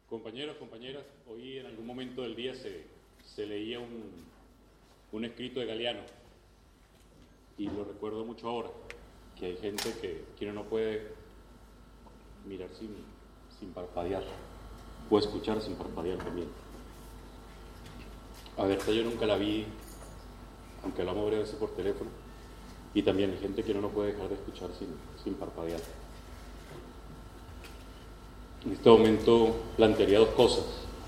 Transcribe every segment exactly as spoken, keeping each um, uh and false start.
Compañeros, compañeras, hoy en algún momento del día se, se leía un, un escrito de Galeano, y lo recuerdo mucho ahora, que hay gente que, que no puede mirar sin, sin parpadear, o escuchar sin parpadear también. A Berta yo nunca la vi, aunque hablamos varias veces por teléfono, y también hay gente que no puede dejar de escuchar sin, sin parpadear. En este momento plantearía dos cosas.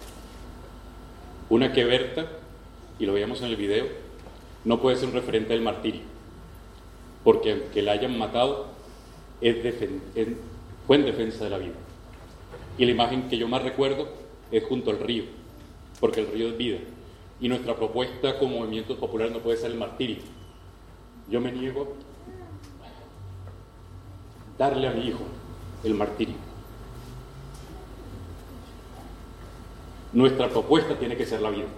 Una, que Berta, y lo veíamos en el video, no puede ser un referente del martirio, porque aunque la hayan matado, es defen- es, fue en defensa de la vida. Y la imagen que yo más recuerdo es junto al río, porque el río es vida. Y nuestra propuesta como movimiento popular no puede ser el martirio. Yo me niego a darle a mi hijo el martirio. Nuestra propuesta tiene que ser la vida.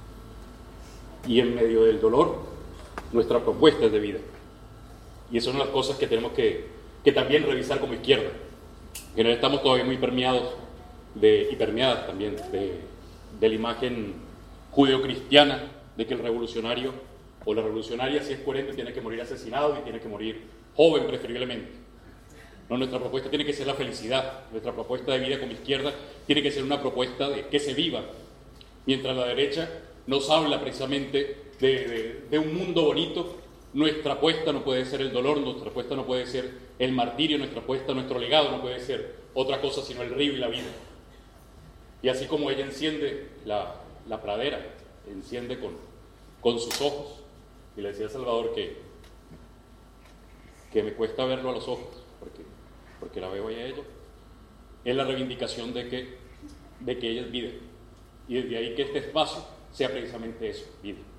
Y en medio del dolor, nuestra propuesta es de vida. Y esas son las cosas que tenemos que, que también revisar como izquierda. En general estamos todavía muy permeados, de, y permeadas también, de, de la imagen judeocristiana de que el revolucionario o la revolucionaria, si es coherente, tiene que morir asesinado y tiene que morir joven preferiblemente. No, nuestra propuesta tiene que ser la felicidad. Nuestra propuesta de vida como izquierda tiene que ser una propuesta de que se viva, mientras la derecha nos habla precisamente de, de, de un mundo bonito. Nuestra apuesta no puede ser el dolor, nuestra apuesta no puede ser el martirio, nuestra apuesta, nuestro legado no puede ser otra cosa sino el río y la vida. Y así como ella enciende la, la pradera, enciende con, con sus ojos, y le decía a Salvador que, que me cuesta verlo a los ojos, porque, porque la veo a ella, es la reivindicación de que, de que ella es vida, y desde ahí que este espacio sea precisamente eso, vida.